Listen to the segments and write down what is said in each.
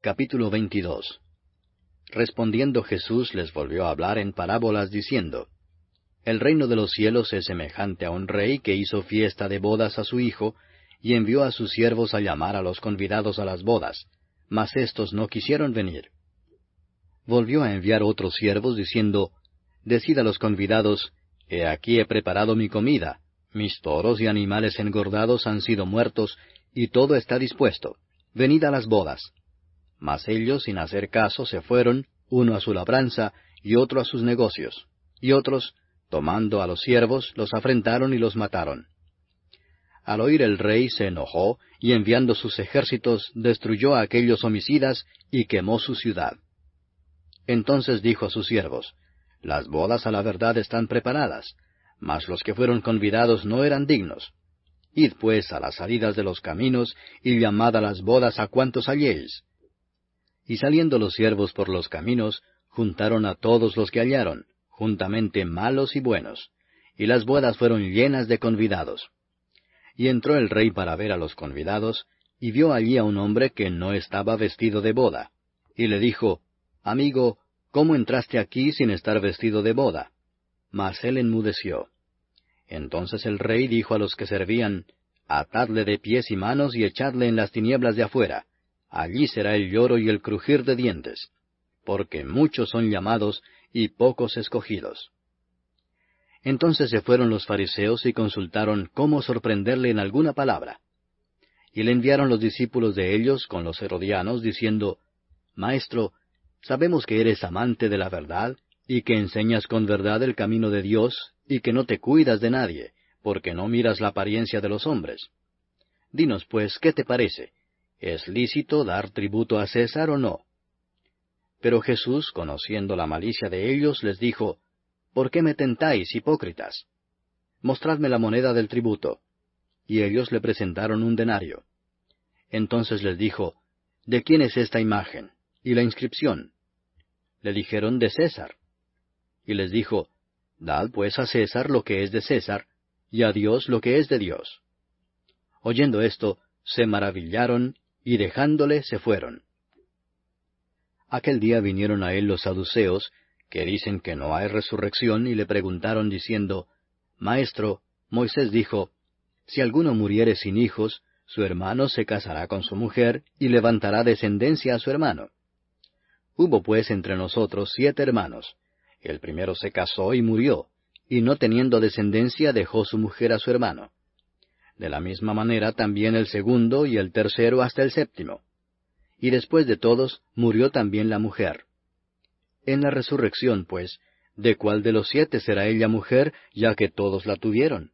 Capítulo 22. Respondiendo Jesús les volvió a hablar en parábolas diciendo, El reino de los cielos es semejante a un rey que hizo fiesta de bodas a su hijo, y envió a sus siervos a llamar a los convidados a las bodas, mas éstos no quisieron venir. Volvió a enviar otros siervos diciendo, Decid a los convidados, He aquí he preparado mi comida, mis toros y animales engordados han sido muertos, y todo está dispuesto. Venid a las bodas. Mas ellos, sin hacer caso, se fueron, uno a su labranza, y otro a sus negocios. Y otros, tomando a los siervos, los afrentaron y los mataron. Al oír el rey se enojó, y enviando sus ejércitos, destruyó a aquellos homicidas, y quemó su ciudad. Entonces dijo a sus siervos, Las bodas a la verdad están preparadas, mas los que fueron convidados no eran dignos. Id pues a las salidas de los caminos, y llamad a las bodas a cuantos halléis. Y saliendo los siervos por los caminos, juntaron a todos los que hallaron, juntamente malos y buenos, y las bodas fueron llenas de convidados. Y entró el rey para ver a los convidados, y vio allí a un hombre que no estaba vestido de boda, y le dijo, Amigo, ¿cómo entraste aquí sin estar vestido de boda? Mas él enmudeció. Entonces el rey dijo a los que servían, Atadle de pies y manos y echadle en las tinieblas de afuera. Allí será el lloro y el crujir de dientes, porque muchos son llamados y pocos escogidos. Entonces se fueron los fariseos y consultaron cómo sorprenderle en alguna palabra. Y le enviaron los discípulos de ellos con los herodianos, diciendo, Maestro, sabemos que eres amante de la verdad, y que enseñas con verdad el camino de Dios, y que no te cuidas de nadie, porque no miras la apariencia de los hombres. Dinos pues, ¿qué te parece? ¿Es lícito dar tributo a César o no? Pero Jesús, conociendo la malicia de ellos, les dijo, ¿Por qué me tentáis, hipócritas? Mostradme la moneda del tributo. Y ellos le presentaron un denario. Entonces les dijo, ¿De quién es esta imagen? ¿Y la inscripción? Le dijeron, de César. Y les dijo, Dad pues a César lo que es de César, y a Dios lo que es de Dios. Oyendo esto, se maravillaron, y dejándole se fueron. Aquel día vinieron a él los saduceos, que dicen que no hay resurrección, y le preguntaron diciendo, Maestro, Moisés dijo, Si alguno muriere sin hijos, su hermano se casará con su mujer, y levantará descendencia a su hermano. Hubo pues entre nosotros 7 hermanos. El primero se casó y murió, y no teniendo descendencia dejó su mujer a su hermano. De la misma manera también el segundo y el tercero hasta el séptimo. Y después de todos murió también la mujer. En la resurrección, pues, ¿de cuál de los 7 será ella mujer, ya que todos la tuvieron?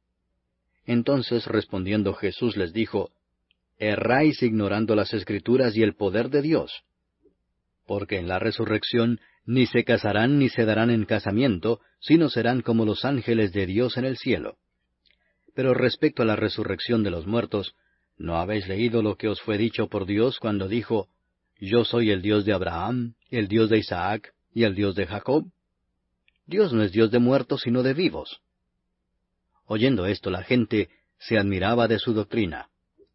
Entonces respondiendo Jesús les dijo, Erráis ignorando las Escrituras y el poder de Dios. Porque en la resurrección ni se casarán ni se darán en casamiento, sino serán como los ángeles de Dios en el cielo. Pero respecto a la resurrección de los muertos, ¿no habéis leído lo que os fue dicho por Dios cuando dijo, Yo soy el Dios de Abraham, el Dios de Isaac y el Dios de Jacob? Dios no es Dios de muertos, sino de vivos. Oyendo esto la gente se admiraba de su doctrina.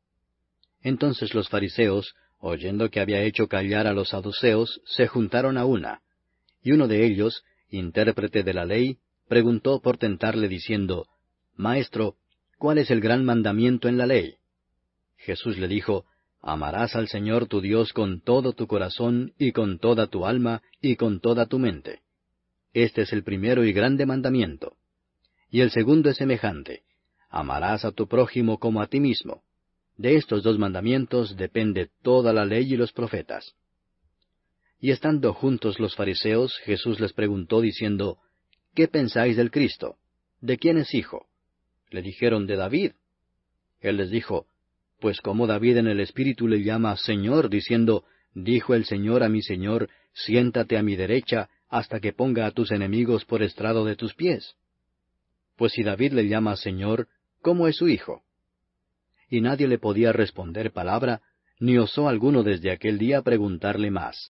Entonces los fariseos, oyendo que había hecho callar a los saduceos, se juntaron a una. Y uno de ellos, intérprete de la ley, preguntó por tentarle diciendo, Maestro, ¿cuál es el gran mandamiento en la ley? Jesús le dijo, Amarás al Señor tu Dios con todo tu corazón, y con toda tu alma, y con toda tu mente. Este es el primero y grande mandamiento. Y el segundo es semejante, Amarás a tu prójimo como a ti mismo. De estos 2 mandamientos depende toda la ley y los profetas. Y estando juntos los fariseos, Jesús les preguntó diciendo, ¿Qué pensáis del Cristo? ¿De quién es hijo? Le dijeron, de David. Él les dijo, Pues como David en el Espíritu le llama Señor, diciendo, Dijo el Señor a mi Señor, Siéntate a mi derecha, hasta que ponga a tus enemigos por estrado de tus pies. Pues si David le llama Señor, ¿cómo es su hijo? Y nadie le podía responder palabra, ni osó alguno desde aquel día preguntarle más.